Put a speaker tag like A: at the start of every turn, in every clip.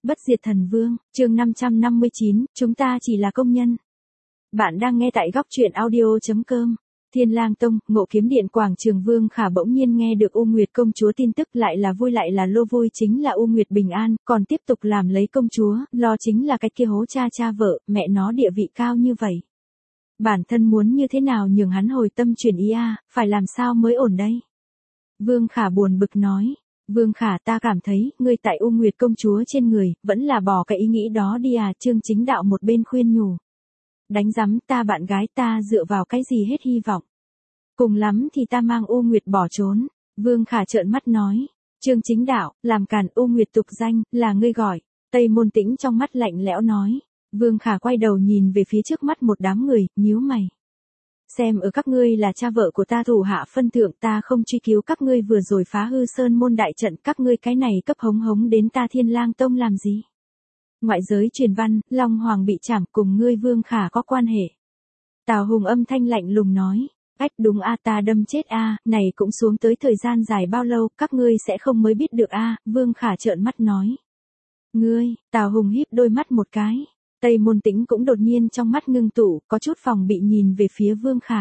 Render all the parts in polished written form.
A: Bất diệt thần vương, chương 559, chúng ta chỉ là công nhân. Bạn đang nghe tại góc truyện audio.com. Thiên Lang Tông, Ngộ Kiếm Điện quảng trường Vương Khả bỗng nhiên nghe được U Nguyệt công chúa tin tức, lại là vui lại là lô vui, chính là U Nguyệt bình an, còn tiếp tục làm lấy công chúa, lo chính là cái kia hố cha vợ, mẹ nó địa vị cao như vậy. Bản thân muốn như thế nào nhường hắn hồi tâm chuyển ý a, phải làm sao mới ổn đây? Vương Khả buồn bực nói. Vương Khả, ta cảm thấy, ngươi tại U Nguyệt công chúa trên người, vẫn là bỏ cái ý nghĩ đó đi à, Trương Chính Đạo một bên khuyên nhủ. Đánh rắm, ta bạn gái ta dựa vào cái gì hết hy vọng. Cùng lắm thì ta mang U Nguyệt bỏ trốn. Vương Khả trợn mắt nói. Trương Chính Đạo, làm càn U Nguyệt tục danh, là ngươi gọi. Tây Môn Tĩnh trong mắt lạnh lẽo nói. Vương Khả quay đầu nhìn về phía trước mắt một đám người, nhíu mày. Xem ở các ngươi là cha vợ của ta thủ hạ phân thượng, ta không truy cứu các ngươi vừa rồi phá hư sơn môn đại trận, các ngươi cái này cấp hống đến ta Thiên Lang Tông làm gì? Ngoại giới truyền văn, Long Hoàng bị trảm cùng ngươi Vương Khả có quan hệ. Tào Hùng âm thanh lạnh lùng nói. Ách đúng a, ta đâm chết a, này cũng xuống tới thời gian dài bao lâu, các ngươi sẽ không mới biết được a, Vương Khả trợn mắt nói. Ngươi, Tào Hùng híp đôi mắt một cái. Tây Môn Tĩnh cũng đột nhiên trong mắt ngưng tụ, có chút phòng bị nhìn về phía Vương Khả.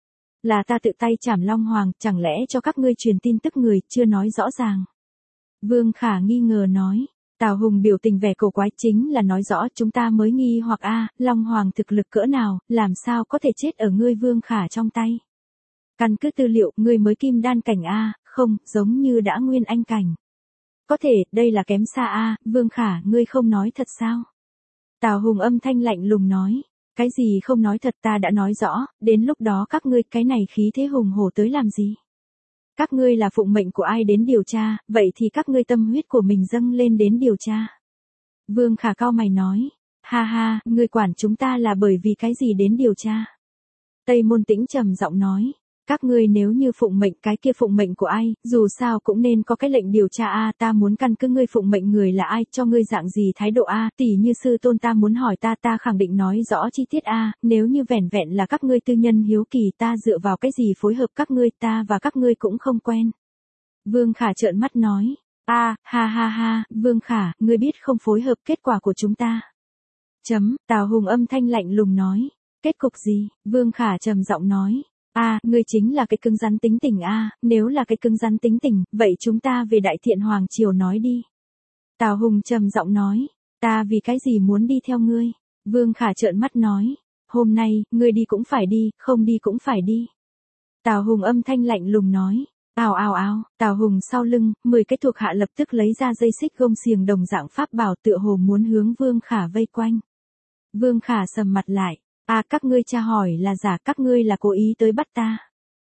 A: Là ta tự tay trảm Long Hoàng, chẳng lẽ cho các ngươi truyền tin tức người, chưa nói rõ ràng. Vương Khả nghi ngờ nói. Tào Hùng biểu tình vẻ cổ quái, chính là nói rõ chúng ta mới nghi hoặc a, Long Hoàng thực lực cỡ nào, làm sao có thể chết ở ngươi Vương Khả trong tay. Căn cứ tư liệu, ngươi mới kim đan cảnh a, không, giống như đã nguyên anh cảnh. Có thể, đây là kém xa a, Vương Khả, ngươi không nói thật sao? Tào Hùng âm thanh lạnh lùng nói. Cái gì không nói thật, ta đã nói rõ, đến lúc đó các ngươi cái này khí thế hùng hổ tới làm gì? Các ngươi là phụng mệnh của ai đến điều tra, vậy thì các ngươi tâm huyết của mình dâng lên đến điều tra. Vương Khả cau mày nói. Ha ha, ngươi quản chúng ta là bởi vì cái gì đến điều tra? Tây Môn Tĩnh trầm giọng nói. Các ngươi nếu như phụng mệnh, cái kia phụng mệnh của ai, dù sao cũng nên có cái lệnh điều tra a, ta muốn căn cứ ngươi phụng mệnh người là ai, cho ngươi dạng gì thái độ a, tỉ như sư tôn ta muốn hỏi ta khẳng định nói rõ chi tiết a, nếu như vẻn vẹn là các ngươi tư nhân hiếu kỳ, ta dựa vào cái gì phối hợp các ngươi, ta và các ngươi cũng không quen. Vương Khả trợn mắt nói. Ha ha, Vương Khả, ngươi biết không phối hợp kết quả của chúng ta. Tào Hùng âm thanh lạnh lùng nói. Kết cục gì? Vương Khả trầm giọng nói. Ngươi chính là cái cứng rắn tính tình a, nếu là cái cứng rắn tính tình, vậy chúng ta về Đại Thiện Hoàng Triều nói đi. Tào Hùng trầm giọng nói. Ta vì cái gì muốn đi theo ngươi? Vương Khả trợn mắt nói. Hôm nay, ngươi đi cũng phải đi, không đi cũng phải đi. Tào Hùng âm thanh lạnh lùng nói. Ào, Tào Hùng sau lưng, 10 cái thuộc hạ lập tức lấy ra dây xích gông xiềng đồng dạng pháp bảo, tựa hồ muốn hướng Vương Khả vây quanh. Vương Khả sầm mặt lại. Các ngươi tra hỏi là giả, các ngươi là cố ý tới bắt ta.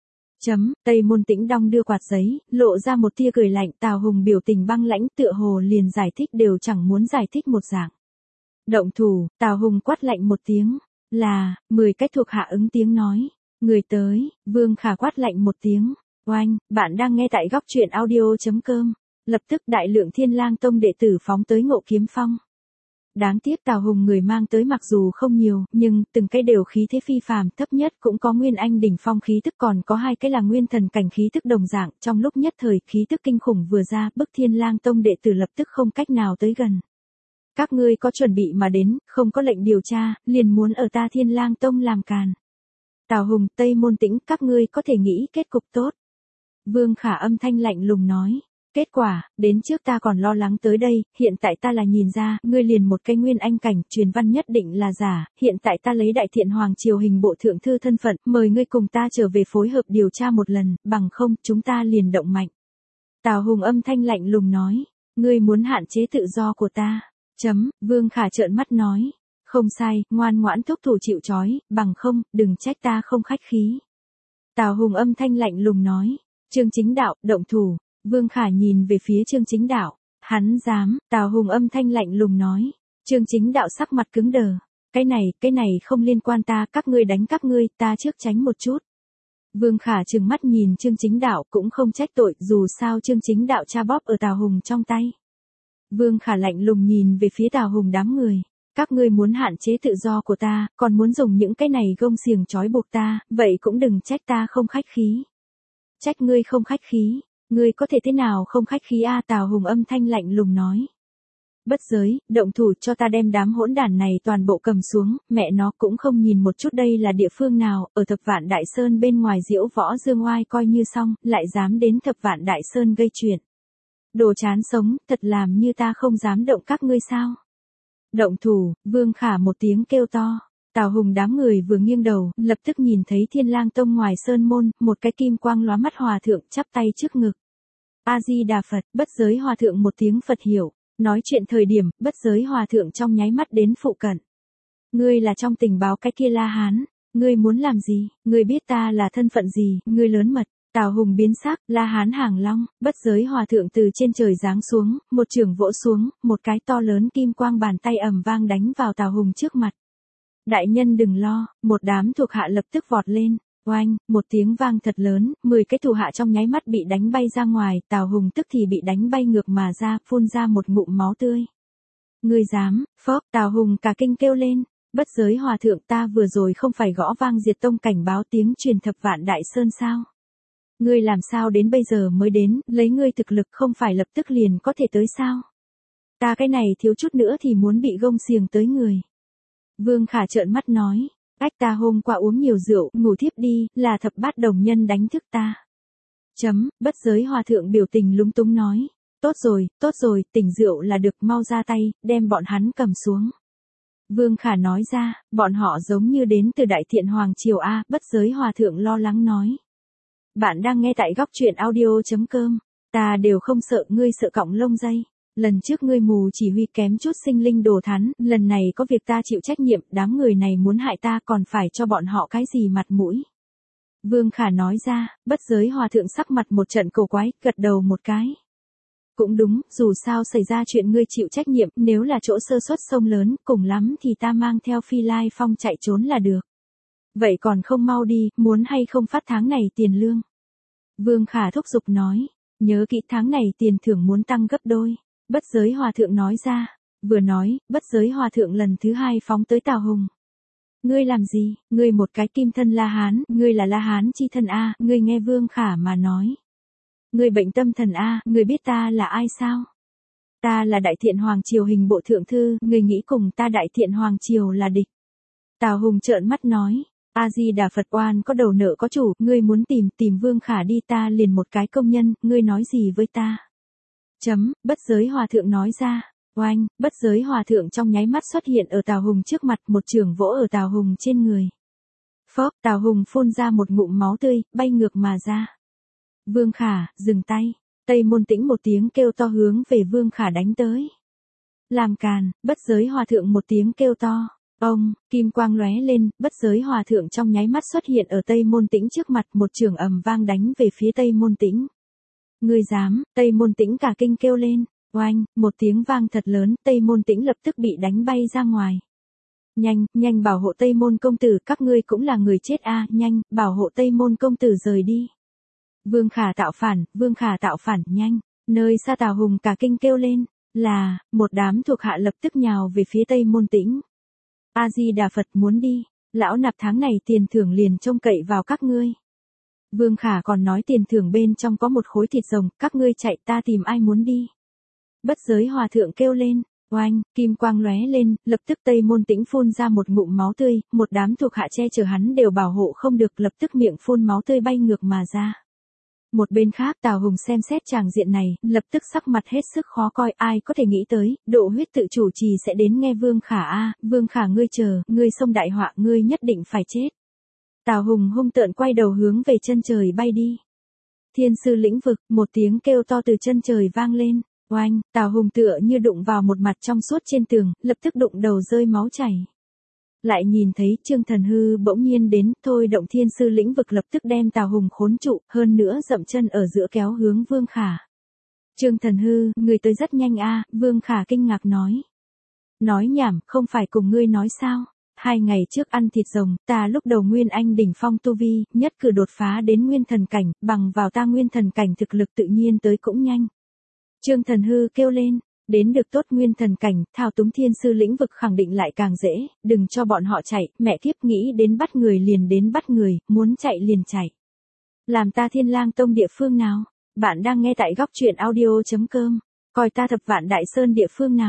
A: Tây Môn Tĩnh đong đưa quạt giấy, lộ ra một tia cười lạnh, Tào Hùng biểu tình băng lãnh, tựa hồ liền giải thích đều chẳng muốn giải thích một dạng. Động thủ, Tào Hùng quát lạnh một tiếng, là, 10 cái thuộc hạ ứng tiếng nói. Người tới, Vương Khả quát lạnh một tiếng, oanh, bạn đang nghe tại góc truyện audio.com. Lập tức đại lượng Thiên Lang Tông đệ tử phóng tới Ngộ Kiếm Phong. Đáng tiếc Tào Hùng người mang tới mặc dù không nhiều, nhưng từng cái đều khí thế phi phàm, thấp nhất cũng có nguyên anh đỉnh phong khí tức, còn có 2 cái là nguyên thần cảnh khí tức đồng dạng, trong lúc nhất thời khí tức kinh khủng vừa ra, bức Thiên Lang Tông đệ tử lập tức không cách nào tới gần. Các ngươi có chuẩn bị mà đến, không có lệnh điều tra, liền muốn ở ta Thiên Lang Tông làm càn. Tào Hùng, Tây Môn Tĩnh, các ngươi có thể nghĩ kết cục tốt. Vương Khả âm thanh lạnh lùng nói. Kết quả, đến trước ta còn lo lắng tới đây, hiện tại ta là nhìn ra, ngươi liền một cái nguyên anh cảnh, truyền văn nhất định là giả, hiện tại ta lấy Đại Thiện Hoàng Triều hình bộ thượng thư thân phận, mời ngươi cùng ta trở về phối hợp điều tra một lần, bằng không, chúng ta liền động mạnh. Tào Hùng âm thanh lạnh lùng nói, ngươi muốn hạn chế tự do của ta. Vương Khả trợn mắt nói, không sai, ngoan ngoãn thúc thủ chịu trói, bằng không, đừng trách ta không khách khí. Tào Hùng âm thanh lạnh lùng nói, Trương Chính Đạo, động thủ. Vương Khả nhìn về phía Trương Chính Đạo. Hắn dám, Tào Hùng âm thanh lạnh lùng nói. Trương Chính Đạo sắc mặt cứng đờ. Cái này không liên quan ta, các ngươi đánh các ngươi, ta trước tránh một chút. Vương Khả trừng mắt nhìn Trương Chính Đạo, cũng không trách tội, dù sao Trương Chính Đạo tra bóp ở Tào Hùng trong tay. Vương Khả lạnh lùng nhìn về phía Tào Hùng đám người. Các ngươi muốn hạn chế tự do của ta, còn muốn dùng những cái này gông xiềng trói buộc ta, vậy cũng đừng trách ta không khách khí. Trách ngươi không khách khí. Ngươi có thể thế nào không khách khí a, Tào Hùng âm thanh lạnh lùng nói. bất giới, động thủ cho ta đem đám hỗn đản này toàn bộ cầm xuống, mẹ nó cũng không nhìn một chút đây là địa phương nào, ở Thập Vạn Đại Sơn bên ngoài Diễu Võ Dương Oai coi như xong, lại dám đến Thập Vạn Đại Sơn gây chuyện. Đồ chán sống, thật làm như ta không dám động các ngươi sao? Động thủ, Vương Khả một tiếng kêu to. Tào Hùng đám người vừa nghiêng đầu, lập tức nhìn thấy Thiên Lang Tông ngoài sơn môn, một cái kim quang lóa mắt hòa thượng chắp tay trước ngực. A-di-đà Phật, bất giới hòa thượng một tiếng Phật hiểu, nói chuyện thời điểm, bất giới hòa thượng trong nháy mắt đến phụ cận. Ngươi là trong tình báo cái kia La Hán, ngươi muốn làm gì, ngươi biết ta là thân phận gì, ngươi lớn mật. Tào Hùng biến sắc, La Hán Hàng Long, bất giới hòa thượng từ trên trời giáng xuống, một chưởng vỗ xuống, một cái to lớn kim quang bàn tay ầm vang đánh vào Tào Hùng trước mặt. Đại nhân đừng lo, một đám thuộc hạ lập tức vọt lên, oanh, một tiếng vang thật lớn, 10 cái thuộc hạ trong nháy mắt bị đánh bay ra ngoài, Tào Hùng tức thì bị đánh bay ngược mà ra, phun ra một ngụm máu tươi. Ngươi dám, phốc, Tào Hùng cả kinh kêu lên, bất giới hòa thượng ta vừa rồi không phải gõ vang diệt tông cảnh báo tiếng truyền Thập Vạn Đại Sơn sao? Ngươi làm sao đến bây giờ mới đến, lấy ngươi thực lực không phải lập tức liền có thể tới sao? Ta cái này thiếu chút nữa thì muốn bị gông xiềng tới người. Vương Khả trợn mắt nói, ách ta hôm qua uống nhiều rượu, ngủ thiếp đi, là Thập Bát Đồng Nhân đánh thức ta. Bất giới hòa thượng biểu tình lúng túng nói, tốt rồi, tỉnh rượu là được, mau ra tay, đem bọn hắn cầm xuống. Vương Khả nói ra, bọn họ giống như đến từ Đại Thiện Hoàng Triều A, bất giới hòa thượng lo lắng nói. Bạn đang nghe tại góc truyện audio.com, ta đều không sợ, ngươi sợ cọng lông dây. Lần trước ngươi mù chỉ huy kém chút sinh linh đồ thán, lần này có việc ta chịu trách nhiệm, đám người này muốn hại ta còn phải cho bọn họ cái gì mặt mũi. Vương Khả nói ra, bất giới hòa thượng sắc mặt một trận cổ quái, gật đầu một cái. Cũng đúng, dù sao xảy ra chuyện ngươi chịu trách nhiệm, nếu là chỗ sơ suất sông lớn, cùng lắm thì ta mang theo Phi Lai Phong chạy trốn là được. Vậy còn không mau đi, muốn hay không phát tháng này tiền lương. Vương Khả thúc giục nói, nhớ kỹ tháng này tiền thưởng muốn tăng gấp đôi. Bất giới hòa thượng nói ra, vừa nói, bất giới hòa thượng lần thứ hai phóng tới Tào Hùng. Ngươi làm gì, ngươi một cái kim thân La Hán, ngươi là La Hán chi thân A, ngươi nghe Vương Khả mà nói. Ngươi bệnh tâm thần A, ngươi biết ta là ai sao? Ta là Đại Thiện Hoàng Triều hình bộ thượng thư, ngươi nghĩ cùng ta Đại Thiện Hoàng Triều là địch. Tào Hùng trợn mắt nói, A-di-đà Phật, oan có đầu nợ có chủ, ngươi muốn tìm Vương Khả đi, ta liền một cái công nhân, ngươi nói gì với ta? Bất giới hòa thượng nói ra, oanh, bất giới hòa thượng trong nháy mắt xuất hiện ở Tào Hùng trước mặt, một chưởng vỗ ở Tào Hùng trên người. Phốc, Tào Hùng phun ra một ngụm máu tươi, bay ngược mà ra. Vương Khả, dừng tay, Tây Môn Tĩnh một tiếng kêu to hướng về Vương Khả đánh tới. Làm càn, bất giới hòa thượng một tiếng kêu to, ông, kim quang lóe lên, bất giới hòa thượng trong nháy mắt xuất hiện ở Tây Môn Tĩnh trước mặt, một chưởng ầm vang đánh về phía Tây Môn Tĩnh. Ngươi dám, Tây Môn Tĩnh cả kinh kêu lên, oanh, một tiếng vang thật lớn, Tây Môn Tĩnh lập tức bị đánh bay ra ngoài. Nhanh bảo hộ Tây Môn công tử, các ngươi cũng là người chết a, nhanh, bảo hộ Tây Môn công tử rời đi. Vương Khả tạo phản, nhanh, nơi xa Tào Hùng cả kinh kêu lên, là, một đám thuộc hạ lập tức nhào về phía Tây Môn Tĩnh. A-di-đà Phật, muốn đi, lão nạp tháng này tiền thưởng liền trông cậy vào các ngươi. Vương Khả còn nói tiền thưởng bên trong có một khối thịt rồng, các ngươi chạy, ta tìm ai muốn đi. Bất giới hòa thượng kêu lên, oanh, kim quang lóe lên, lập tức Tây Môn Tĩnh phun ra một ngụm máu tươi, một đám thuộc hạ che chở hắn đều bảo hộ không được, lập tức miệng phun máu tươi bay ngược mà ra. Một bên khác Tào Hùng xem xét tràng diện này, lập tức sắc mặt hết sức khó coi, ai có thể nghĩ tới, độ huyết tự chủ trì sẽ đến nghe Vương Khả a, Vương Khả ngươi chờ, ngươi xông đại họa, ngươi nhất định phải chết. Tào Hùng hung tợn quay đầu hướng về chân trời bay đi. Thiên sư lĩnh vực, một tiếng kêu to từ chân trời vang lên, oanh, Tào Hùng tựa như đụng vào một mặt trong suốt trên tường, lập tức đụng đầu rơi máu chảy. Lại nhìn thấy Trương Thần Hư bỗng nhiên đến, thôi động thiên sư lĩnh vực lập tức đem Tào Hùng khốn trụ, hơn nữa dậm chân ở giữa kéo hướng Vương Khả. Trương Thần Hư, người tới rất nhanh a, Vương Khả kinh ngạc nói. Nói nhảm, không phải cùng ngươi nói sao? 2 ngày trước ăn thịt rồng, ta lúc đầu Nguyên Anh đỉnh phong tu vi, nhất cử đột phá đến Nguyên Thần cảnh, bằng vào ta Nguyên Thần cảnh thực lực tự nhiên tới cũng nhanh. Trương Thần Hư kêu lên, đến được tốt Nguyên Thần cảnh, thao túng thiên sư lĩnh vực khẳng định lại càng dễ, đừng cho bọn họ chạy, mẹ kiếp nghĩ đến bắt người liền đến bắt người, muốn chạy liền chạy. Làm ta Thiên Lang Tông địa phương nào? Bạn đang nghe tại góc truyện audio.com, coi ta Thập Vạn Đại Sơn địa phương nào?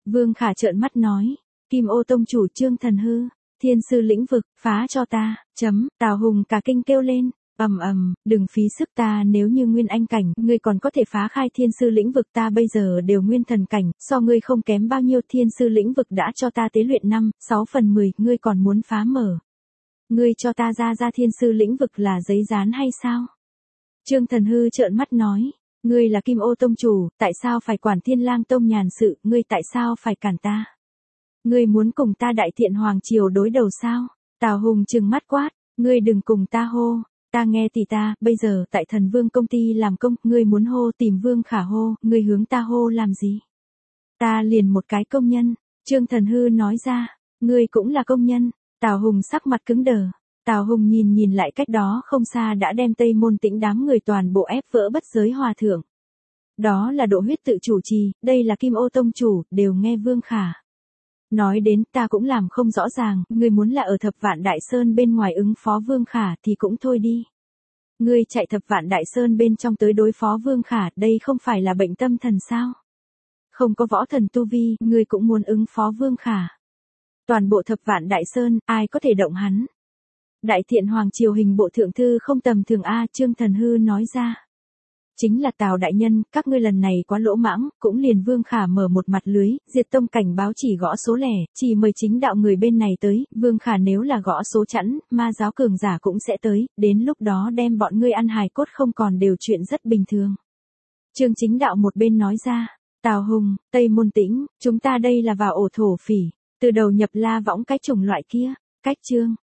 A: Vương Khả trợn mắt nói. Kim Ô tông chủ Trương Thần Hư. Thiên sư lĩnh vực, phá cho ta, Tào Hùng cả kinh kêu lên. Đừng phí sức ta, nếu như nguyên anh cảnh, ngươi còn có thể phá khai thiên sư lĩnh vực, ta bây giờ đều nguyên thần cảnh, so ngươi không kém bao nhiêu, thiên sư lĩnh vực đã cho ta tế luyện 5/6/10, ngươi còn muốn phá mở. Ngươi cho ta ra thiên sư lĩnh vực là giấy dán hay sao? Trương Thần Hư trợn mắt nói, ngươi là Kim Ô tông chủ, tại sao phải quản Thiên Lang tông nhàn sự, ngươi tại sao phải cản ta? Ngươi muốn cùng ta Đại Thiện Hoàng triều đối đầu sao? Tào Hùng trừng mắt quát, ngươi đừng cùng ta hô. Ta nghe tỷ ta, bây giờ tại Thần Vương công ty làm công, ngươi muốn hô tìm Vương Khả hô, ngươi hướng ta hô làm gì? Ta liền một cái công nhân, Trương Thần Hư nói ra, ngươi cũng là công nhân. Tào Hùng sắc mặt cứng đờ. Tào Hùng nhìn lại cách đó không xa đã đem Tây Môn Tĩnh đám người toàn bộ ép vỡ bất giới hòa thượng. Đó là Độ Huyết tự chủ trì, đây là Kim Ô tông chủ, đều nghe Vương Khả nói đến, ta cũng làm không rõ ràng, ngươi muốn là ở Thập Vạn Đại Sơn bên ngoài ứng phó Vương Khả thì cũng thôi đi. Ngươi chạy Thập Vạn Đại Sơn bên trong tới đối phó Vương Khả, đây không phải là bệnh tâm thần sao? Không có võ thần tu vi, ngươi cũng muốn ứng phó Vương Khả. Toàn bộ Thập Vạn Đại Sơn, ai có thể động hắn? Đại Thiện Hoàng triều hình bộ thượng thư không tầm thường a, Trương Thần Hư nói ra. Chính là Tào đại nhân, các ngươi lần này quá lỗ mãng, cũng liền Vương Khả mở một mặt lưới, Diệt tông cảnh báo chỉ gõ số lẻ, chỉ mời chính đạo người bên này tới, Vương Khả nếu là gõ số chẵn, ma giáo cường giả cũng sẽ tới, đến lúc đó đem bọn ngươi ăn hài cốt không còn đều chuyện rất bình thường. Trương chính đạo một bên nói ra, Tào Hùng, Tây Môn Tĩnh, chúng ta đây là vào ổ thổ phỉ, từ đầu nhập La Võng cái chủng loại kia, cách Trương